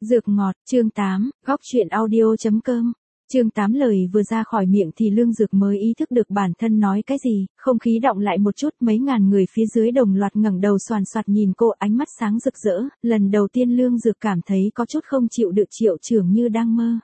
Dược ngọt, chương 8, góc truyện audio.com. Chương 8 lời vừa ra khỏi miệng thì Lương Dược mới ý thức được bản thân nói cái gì, không khí động lại một chút, mấy ngàn người phía dưới đồng loạt ngẩng đầu xoàn xoạt nhìn cô, ánh mắt sáng rực rỡ, lần đầu tiên Lương Dược cảm thấy có chút không chịu được, Triệu trưởng như đang mơ.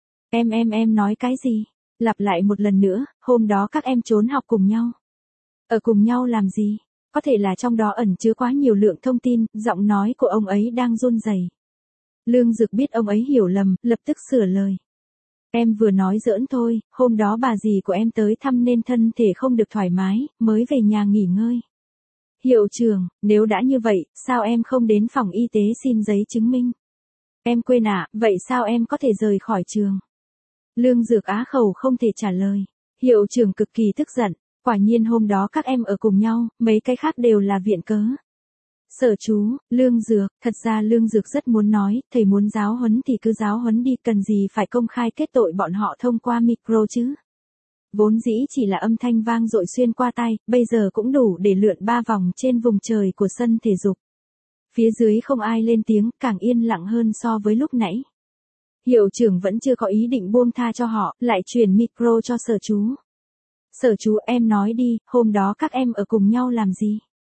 Em nói cái gì? Lặp lại một lần nữa, hôm đó các em trốn học cùng nhau. Ở cùng nhau làm gì? Có thể là trong đó ẩn chứa quá nhiều lượng thông tin, giọng nói của ông ấy đang run rẩy. Lương Dược biết ông ấy hiểu lầm, lập tức sửa lời. Em vừa nói giỡn thôi, hôm đó bà dì của em tới thăm nên thân thể không được thoải mái, mới về nhà nghỉ ngơi. Hiệu trưởng, nếu đã như vậy, sao em không đến phòng y tế xin giấy chứng minh? Em quên à, vậy sao em có thể rời khỏi trường? Lương Dược á khẩu không thể trả lời. Hiệu trưởng cực kỳ tức giận, quả nhiên hôm đó các em ở cùng nhau, mấy cái khác đều là viện cớ. Sở chú, Lương Dược, thật ra Lương Dược rất muốn nói, thầy muốn giáo huấn thì cứ giáo huấn đi, cần gì phải công khai kết tội bọn họ thông qua micro chứ. Vốn dĩ chỉ là âm thanh vang dội xuyên qua tai, bây giờ cũng đủ để lượn 3 vòng trên vùng trời của sân thể dục. Phía dưới không ai lên tiếng, càng yên lặng hơn so với lúc nãy. Hiệu trưởng vẫn chưa có ý định buông tha cho họ, lại truyền micro cho sở chú. Sở chú, em nói đi, hôm đó các em ở cùng nhau làm gì?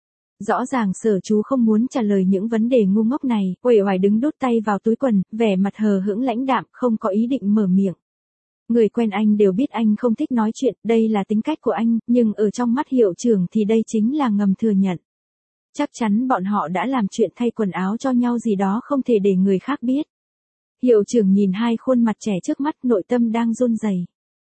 Rõ ràng sở chú không muốn trả lời những vấn đề ngu ngốc này, uể oải đứng đút tay vào túi quần, vẻ mặt hờ hững lãnh đạm, không có ý định mở miệng. Người quen anh đều biết anh không thích nói chuyện, đây là tính cách của anh, nhưng ở trong mắt hiệu trưởng thì đây chính là ngầm thừa nhận. Chắc chắn bọn họ đã làm chuyện thay quần áo cho nhau gì đó không thể để người khác biết. Hiệu trưởng nhìn hai khuôn mặt trẻ trước mắt, nội tâm đang run rẩy.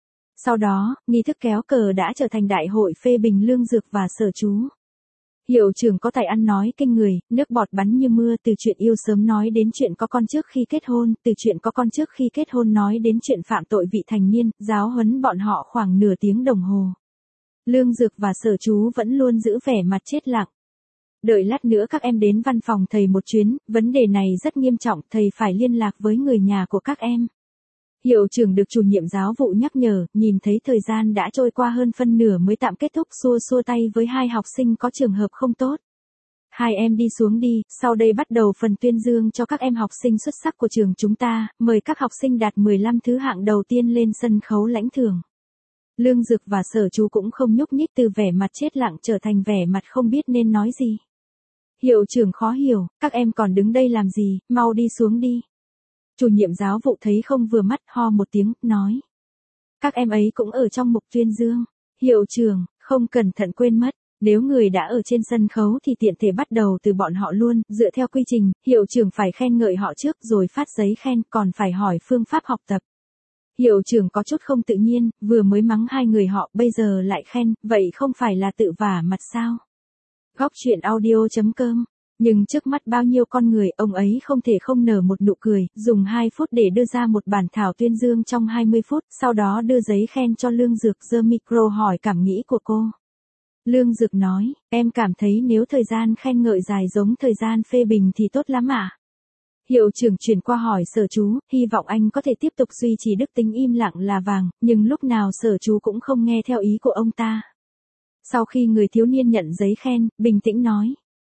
Sau đó, nghi thức kéo cờ đã trở thành đại hội phê bình Lương Dược và sở chú. Hiệu trưởng có tài ăn nói kinh người, nước bọt bắn như mưa, từ chuyện yêu sớm nói đến chuyện có con trước khi kết hôn, từ chuyện có con trước khi kết hôn nói đến chuyện phạm tội vị thành niên, giáo huấn bọn họ khoảng nửa tiếng đồng hồ. Lương Dược và sở chú vẫn luôn giữ vẻ mặt chết lặng. Đợi lát nữa các em đến văn phòng thầy một chuyến, vấn đề này rất nghiêm trọng, thầy phải liên lạc với người nhà của các em. Hiệu trưởng được chủ nhiệm giáo vụ nhắc nhở, nhìn thấy thời gian đã trôi qua hơn phân nửa mới tạm kết thúc, xua xua tay với hai học sinh có trường hợp không tốt. Hai em đi xuống đi, sau đây bắt đầu phần tuyên dương cho các em học sinh xuất sắc của trường chúng ta, mời các học sinh đạt 15 thứ hạng đầu tiên lên sân khấu lãnh thưởng. Lương Dược và sở chú cũng không nhúc nhích, từ vẻ mặt chết lặng trở thành vẻ mặt không biết nên nói gì. Hiệu trưởng khó hiểu, các em còn đứng đây làm gì, mau đi xuống đi. Chủ nhiệm giáo vụ thấy không vừa mắt, ho một tiếng, nói. Các em ấy cũng ở trong mục tuyên dương. Hiệu trưởng, không cẩn thận quên mất, nếu người đã ở trên sân khấu thì tiện thể bắt đầu từ bọn họ luôn, dựa theo quy trình, hiệu trưởng phải khen ngợi họ trước rồi phát giấy khen, còn phải hỏi phương pháp học tập. Hiệu trưởng có chút không tự nhiên, vừa mới mắng hai người họ, bây giờ lại khen, vậy không phải là tự vả mặt sao? Góc truyện audio.com. Nhưng trước mắt bao nhiêu con người, ông ấy không thể không nở một nụ cười, dùng 2 phút để đưa ra một bản thảo tuyên dương trong 20 phút, sau đó đưa giấy khen cho Lương Dược, giơ micro hỏi cảm nghĩ của cô. Lương Dược nói, em cảm thấy nếu thời gian khen ngợi dài giống thời gian phê bình thì tốt lắm ạ. Hiệu trưởng chuyển qua hỏi sở chú, hy vọng anh có thể tiếp tục duy trì đức tính im lặng là vàng, nhưng lúc nào sở chú cũng không nghe theo ý của ông ta. Sau khi người thiếu niên nhận giấy khen, bình tĩnh nói.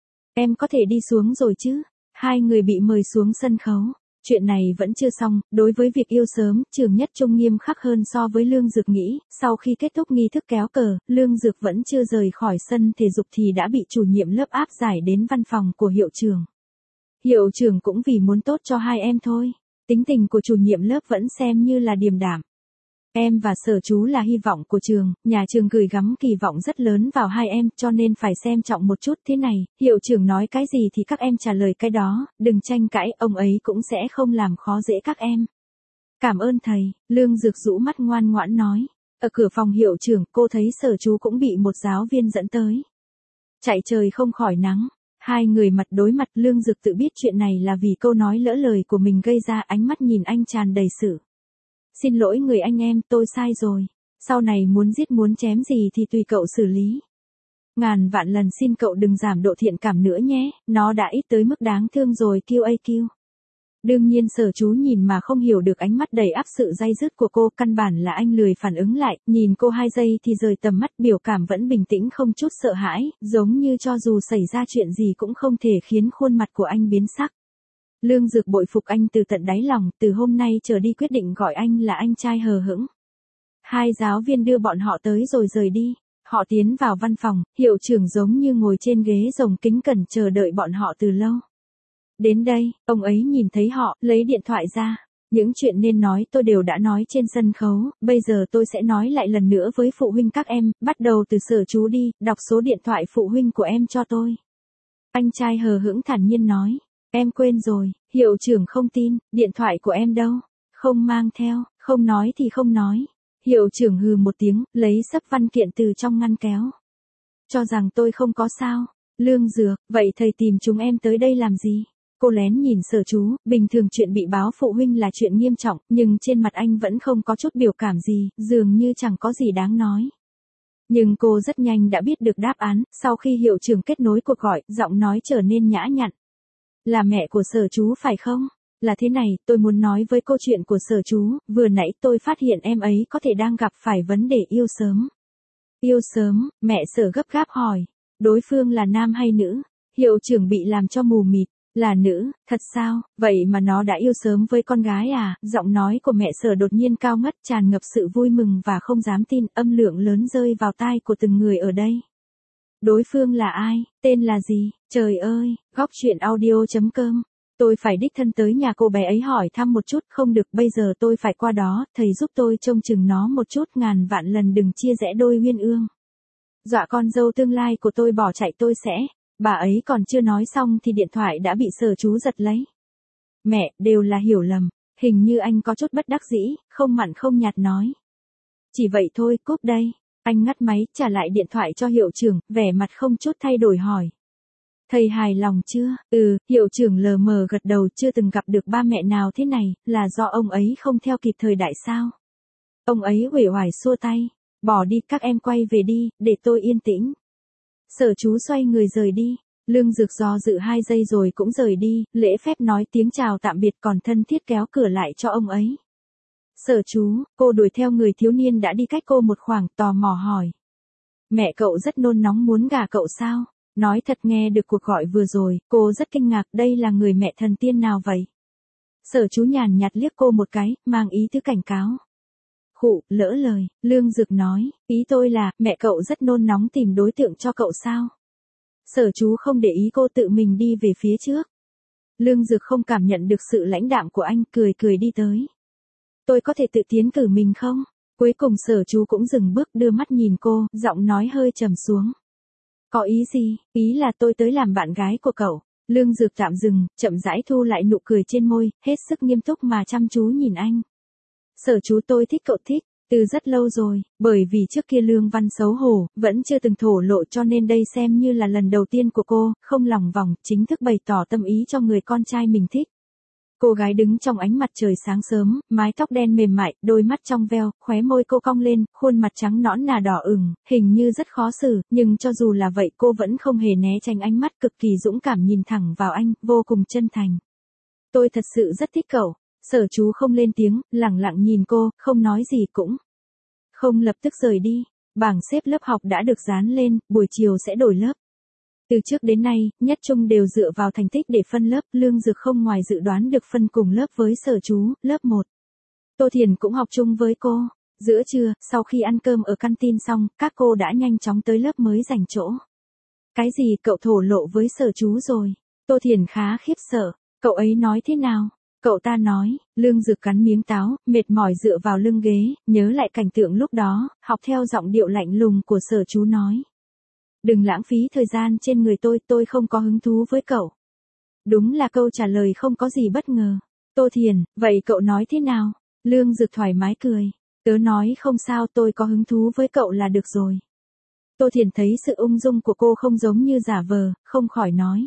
Em có thể đi xuống rồi chứ? Hai người bị mời xuống sân khấu. Chuyện này vẫn chưa xong, đối với việc yêu sớm, Trường Nhất Trung nghiêm khắc hơn so với Lương Dược nghĩ, sau khi kết thúc nghi thức kéo cờ, Lương Dược vẫn chưa rời khỏi sân thể dục thì đã bị chủ nhiệm lớp áp giải đến văn phòng của hiệu trưởng. Hiệu trưởng cũng vì muốn tốt cho hai em thôi. Tính tình của chủ nhiệm lớp vẫn xem như là điềm đạm. Em và sở chú là hy vọng của trường, nhà trường gửi gắm kỳ vọng rất lớn vào hai em, cho nên phải xem trọng một chút. Thế này, hiệu trưởng nói cái gì thì các em trả lời cái đó, đừng tranh cãi, ông ấy cũng sẽ không làm khó dễ các em. Cảm ơn thầy, Lương Dược rũ mắt ngoan ngoãn nói. Ở cửa phòng hiệu trưởng, cô thấy sở chú cũng bị một giáo viên dẫn tới. Chạy trời không khỏi nắng. Hai người mặt đối mặt, Lương Dược tự biết chuyện này là vì câu nói lỡ lời của mình gây ra, ánh mắt nhìn anh tràn đầy sự. Xin lỗi người anh em, tôi sai rồi. Sau này muốn giết muốn chém gì thì tùy cậu xử lý. Ngàn vạn lần xin cậu đừng giảm độ thiện cảm nữa nhé, nó đã ít tới mức đáng thương rồi QAQ. Đương nhiên sở chú nhìn mà không hiểu được ánh mắt đầy áp sự day dứt của cô, căn bản là anh lười phản ứng lại, nhìn cô 2 giây thì rời tầm mắt, biểu cảm vẫn bình tĩnh không chút sợ hãi, giống như cho dù xảy ra chuyện gì cũng không thể khiến khuôn mặt của anh biến sắc. Lương Dược bội phục anh từ tận đáy lòng, từ hôm nay trở đi quyết định gọi anh là anh trai hờ hững. Hai giáo viên đưa bọn họ tới rồi rời đi. Họ tiến vào văn phòng, hiệu trưởng giống như ngồi trên ghế rồng kính cẩn chờ đợi bọn họ từ lâu. Đến đây, ông ấy nhìn thấy họ, lấy điện thoại ra. Những chuyện nên nói tôi đều đã nói trên sân khấu, bây giờ tôi sẽ nói lại lần nữa với phụ huynh các em, bắt đầu từ Sở Chú đi, đọc số điện thoại phụ huynh của em cho tôi. Anh trai hờ hững thản nhiên nói, em quên rồi, hiệu trưởng không tin, điện thoại của em đâu, không mang theo, không nói thì không nói. Hiệu trưởng hừ một tiếng, lấy xấp văn kiện từ trong ngăn kéo. Cho rằng tôi không có sao. Lương Dược, vậy thầy tìm chúng em tới đây làm gì? Cô lén nhìn Sở Chú, bình thường chuyện bị báo phụ huynh là chuyện nghiêm trọng, nhưng trên mặt anh vẫn không có chút biểu cảm gì, dường như chẳng có gì đáng nói. Nhưng cô rất nhanh đã biết được đáp án, sau khi hiệu trưởng kết nối cuộc gọi, giọng nói trở nên nhã nhặn. Là mẹ của Sở Chú phải không? Là thế này, tôi muốn nói với câu chuyện của Sở Chú, vừa nãy tôi phát hiện em ấy có thể đang gặp phải vấn đề yêu sớm. Yêu sớm, mẹ Sở gấp gáp hỏi. Đối phương là nam hay nữ? Hiệu trưởng bị làm cho mù mịt. Là nữ, thật sao, vậy mà nó đã yêu sớm với con gái à? Giọng nói của mẹ Sở đột nhiên cao ngất tràn ngập sự vui mừng và không dám tin, âm lượng lớn rơi vào tai của từng người ở đây. Đối phương là ai? Tên là gì? Trời ơi, góc truyện audio.com. Tôi phải đích thân tới nhà cô bé ấy hỏi thăm một chút, không được, bây giờ tôi phải qua đó, thầy giúp tôi trông chừng nó một chút, ngàn vạn lần đừng chia rẽ đôi uyên ương. Dọa con dâu tương lai của tôi bỏ chạy tôi sẽ. Bà ấy còn chưa nói xong thì điện thoại đã bị Sở Chú giật lấy. Mẹ, đều là hiểu lầm, hình như anh có chút bất đắc dĩ, không mặn không nhạt nói. Chỉ vậy thôi, cúp đây. Anh ngắt máy, trả lại điện thoại cho hiệu trưởng, vẻ mặt không chút thay đổi hỏi. Thầy hài lòng chưa? Hiệu trưởng lờ mờ gật đầu, chưa từng gặp được ba mẹ nào thế này, là do ông ấy không theo kịp thời đại sao? Ông ấy uể oải xua tay. Bỏ đi, các em quay về đi, để tôi yên tĩnh. Sở Chú xoay người rời đi. Lương Dược do dự 2 giây rồi cũng rời đi, lễ phép nói tiếng chào tạm biệt còn thân thiết kéo cửa lại cho ông ấy. Sở Chú, cô đuổi theo người thiếu niên đã đi cách cô một khoảng, tò mò hỏi. Mẹ cậu rất nôn nóng muốn gả cậu sao? Nói thật, nghe được cuộc gọi vừa rồi, cô rất kinh ngạc, đây là người mẹ thần tiên nào vậy? Sở Chú nhàn nhạt liếc cô một cái, mang ý tứ cảnh cáo. Khụ, lỡ lời, Lương Dược nói, ý tôi là, mẹ cậu rất nôn nóng tìm đối tượng cho cậu sao? Sở Chú không để ý cô tự mình đi về phía trước. Lương Dược không cảm nhận được sự lãnh đạm của anh, cười cười đi tới. Tôi có thể tự tiến cử mình không? Cuối cùng Sở Chú cũng dừng bước đưa mắt nhìn cô, giọng nói hơi trầm xuống. Có ý gì? Ý là tôi tới làm bạn gái của cậu. Lương Dược tạm dừng, chậm rãi thu lại nụ cười trên môi, hết sức nghiêm túc mà chăm chú nhìn anh. Sở Chú, tôi thích cậu thích, từ rất lâu rồi, bởi vì trước kia Lương Văn xấu hổ, vẫn chưa từng thổ lộ cho nên đây xem như là lần đầu tiên của cô, không lòng vòng, chính thức bày tỏ tâm ý cho người con trai mình thích. Cô gái đứng trong ánh mặt trời sáng sớm, mái tóc đen mềm mại, đôi mắt trong veo, khóe môi cô cong lên, khuôn mặt trắng nõn nà đỏ ửng, hình như rất khó xử, nhưng cho dù là vậy cô vẫn không hề né tránh ánh mắt cực kỳ dũng cảm nhìn thẳng vào anh, vô cùng chân thành. Tôi thật sự rất thích cậu. Sở Chú không lên tiếng, lẳng lặng nhìn cô, không nói gì cũng không lập tức rời đi. Bảng xếp lớp học đã được dán lên, buổi chiều sẽ đổi lớp. Từ trước đến nay, nhất trung đều dựa vào thành tích để phân lớp, Lương Dược không ngoài dự đoán được phân cùng lớp với Sở Chú, lớp 1. Tô Thiền cũng học chung với cô. Giữa trưa, sau khi ăn cơm ở canteen xong, các cô đã nhanh chóng tới lớp mới giành chỗ. Cái gì, cậu thổ lộ với Sở Chú rồi? Tô Thiền khá khiếp sợ. Cậu ấy nói thế nào? Cậu ta nói, Lương Dược cắn miếng táo, mệt mỏi dựa vào lưng ghế, nhớ lại cảnh tượng lúc đó, học theo giọng điệu lạnh lùng của Sở Chú nói. Đừng lãng phí thời gian trên người tôi không có hứng thú với cậu. Đúng là câu trả lời không có gì bất ngờ. Tô Thiền, vậy cậu nói thế nào? Lương Dược thoải mái cười. Tớ nói không sao, tôi có hứng thú với cậu là được rồi. Tô Thiền thấy sự ung dung của cô không giống như giả vờ, không khỏi nói.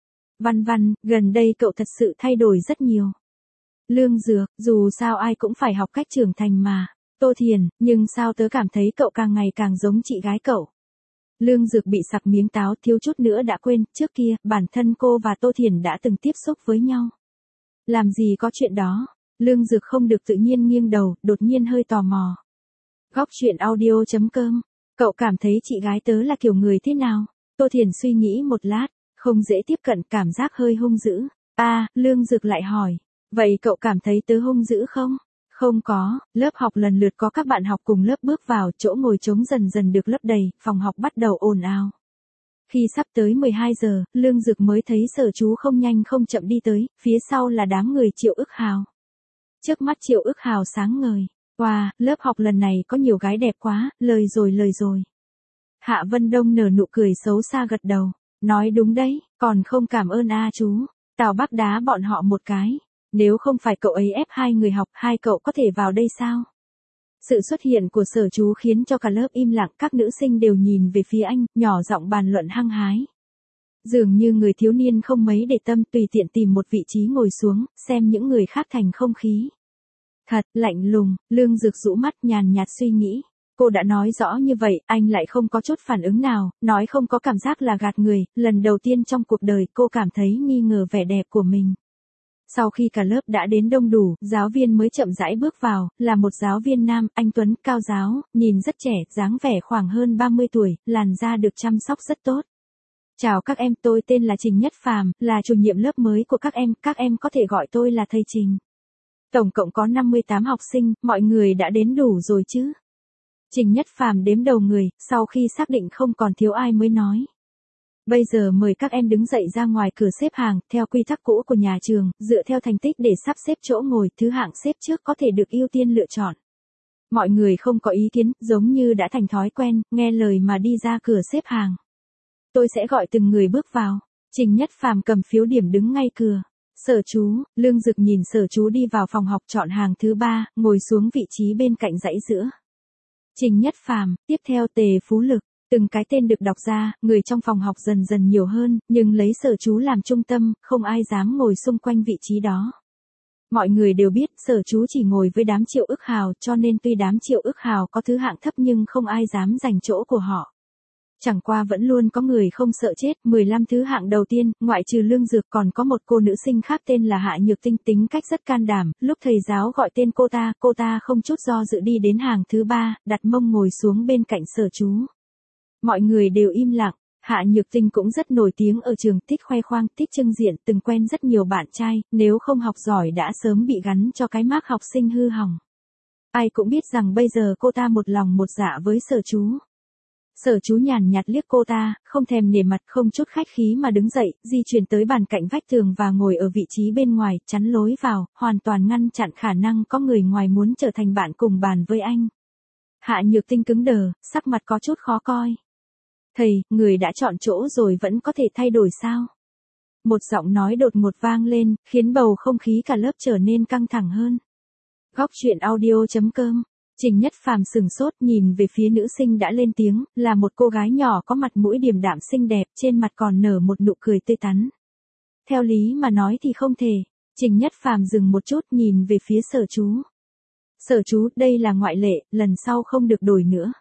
Văn Văn, gần đây cậu thật sự thay đổi rất nhiều. Lương Dược, dù sao ai cũng phải học cách trưởng thành mà. Tô Thiền, nhưng sao tớ cảm thấy cậu càng ngày càng giống chị gái cậu. Lương Dược bị sặc miếng táo, thiếu chút nữa đã quên, trước kia, bản thân cô và Tô Thiền đã từng tiếp xúc với nhau. Làm gì có chuyện đó. Lương Dược không được tự nhiên nghiêng đầu, đột nhiên hơi tò mò. Góc truyện audio.com. Cậu cảm thấy chị gái tớ là kiểu người thế nào? Tô Thiền suy nghĩ một lát, không dễ tiếp cận, cảm giác hơi hung dữ. Lương Dược lại hỏi. Vậy cậu cảm thấy tớ hung dữ không? Không có, lớp học lần lượt có các bạn học cùng lớp bước vào, chỗ ngồi trống dần dần được lấp đầy, phòng học bắt đầu ồn ào. Khi sắp tới 12 giờ, Lương Dực mới thấy Sở Chú không nhanh không chậm đi tới, phía sau là đám người Triệu Ức Hào. Trước mắt Triệu Ức Hào sáng ngời. Wow, lớp học lần này có nhiều gái đẹp quá, lời rồi. Hạ Vân Đông nở nụ cười xấu xa gật đầu. Nói đúng đấy, còn không cảm ơn chú. Tào Bắc đá bọn họ một cái. Nếu không phải cậu ấy ép hai người học, hai cậu có thể vào đây sao? Sự xuất hiện của Sở Chú khiến cho cả lớp im lặng, các nữ sinh đều nhìn về phía anh, nhỏ giọng bàn luận hăng hái. Dường như người thiếu niên không mấy để tâm, tùy tiện tìm một vị trí ngồi xuống, xem những người khác thành không khí. Thật, lạnh lùng, Lương Dực rũ mắt nhàn nhạt suy nghĩ. Cô đã nói rõ như vậy, anh lại không có chút phản ứng nào, nói không có cảm giác là gạt người, lần đầu tiên trong cuộc đời cô cảm thấy nghi ngờ vẻ đẹp của mình. Sau khi cả lớp đã đến đông đủ, giáo viên mới chậm rãi bước vào, là một giáo viên nam, anh tuấn, cao ráo, nhìn rất trẻ, dáng vẻ khoảng hơn 30 tuổi, làn da được chăm sóc rất tốt. Chào các em, tôi tên là Trình Nhất Phàm, là chủ nhiệm lớp mới của các em có thể gọi tôi là thầy Trình. Tổng cộng có 58 học sinh, mọi người đã đến đủ rồi chứ? Trình Nhất Phàm đếm đầu người, sau khi xác định không còn thiếu ai mới nói. Bây giờ mời các em đứng dậy ra ngoài cửa xếp hàng, theo quy tắc cũ của nhà trường, dựa theo thành tích để sắp xếp chỗ ngồi, thứ hạng xếp trước có thể được ưu tiên lựa chọn. Mọi người không có ý kiến, giống như đã thành thói quen, nghe lời mà đi ra cửa xếp hàng. Tôi sẽ gọi từng người bước vào. Trình Nhất Phàm cầm phiếu điểm đứng ngay cửa. Sở Chú, Lương Dực nhìn Sở Chú đi vào phòng học chọn hàng thứ 3, ngồi xuống vị trí bên cạnh dãy giữa. Trình Nhất Phàm, tiếp theo Tề Phú Lực. Từng cái tên được đọc ra, người trong phòng học dần dần nhiều hơn, nhưng lấy Sở Chú làm trung tâm, không ai dám ngồi xung quanh vị trí đó. Mọi người đều biết Sở Chú chỉ ngồi với đám Triệu Ức Hào, cho nên tuy đám Triệu Ức Hào có thứ hạng thấp nhưng không ai dám giành chỗ của họ. Chẳng qua vẫn luôn có người không sợ chết, 15 thứ hạng đầu tiên, ngoại trừ Lương Dược còn có một cô nữ sinh khác tên là Hạ Nhược Tinh, tính cách rất can đảm, lúc thầy giáo gọi tên cô ta không chút do dự đi đến hàng thứ 3, đặt mông ngồi xuống bên cạnh Sở Chú. Mọi người đều im lặng, Hạ Nhược Tinh cũng rất nổi tiếng ở trường, thích khoe khoang, thích trưng diện, từng quen rất nhiều bạn trai, nếu không học giỏi đã sớm bị gắn cho cái mác học sinh hư hỏng. Ai cũng biết rằng bây giờ cô ta một lòng một dạ với Sở Chú. Sở Chú nhàn nhạt liếc cô ta, không thèm nể mặt, không chút khách khí mà đứng dậy, di chuyển tới bàn cạnh vách tường và ngồi ở vị trí bên ngoài, chắn lối vào, hoàn toàn ngăn chặn khả năng có người ngoài muốn trở thành bạn cùng bàn với anh. Hạ Nhược Tinh cứng đờ, sắc mặt có chút khó coi. Thầy, người đã chọn chỗ rồi vẫn có thể thay đổi sao? Một giọng nói đột ngột vang lên, khiến bầu không khí cả lớp trở nên căng thẳng hơn. Góc truyện audio.com. Trình Nhất Phàm sừng sốt nhìn về phía nữ sinh đã lên tiếng, là một cô gái nhỏ có mặt mũi điềm đạm xinh đẹp, trên mặt còn nở một nụ cười tươi tắn. Theo lý mà nói thì không thể. Trình Nhất Phàm dừng một chút nhìn về phía Sở Chú. Sở Chú, đây là ngoại lệ, lần sau không được đổi nữa.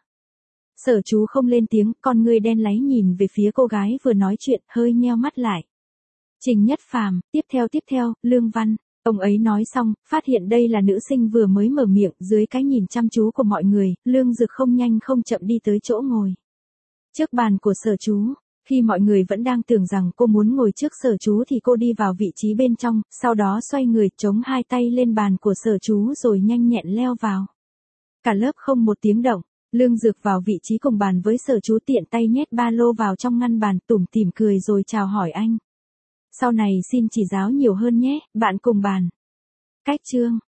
Sở Chú không lên tiếng, con ngươi đen láy nhìn về phía cô gái vừa nói chuyện, hơi nheo mắt lại. Trình Nhất Phàm, tiếp theo, Lương Văn. Ông ấy nói xong, phát hiện đây là nữ sinh vừa mới mở miệng, dưới cái nhìn chăm chú của mọi người, Lương Dực không nhanh không chậm đi tới chỗ ngồi. Trước bàn của Sở Chú, khi mọi người vẫn đang tưởng rằng cô muốn ngồi trước Sở Chú thì cô đi vào vị trí bên trong, sau đó xoay người chống hai tay lên bàn của Sở Chú rồi nhanh nhẹn leo vào. Cả lớp không một tiếng động, Lương Dực vào vị trí cùng bàn với Sở Chú, tiện tay nhét ba lô vào trong ngăn bàn, tủm tỉm cười rồi chào hỏi anh. Sau này xin chỉ giáo nhiều hơn nhé, bạn cùng bàn. Cách chương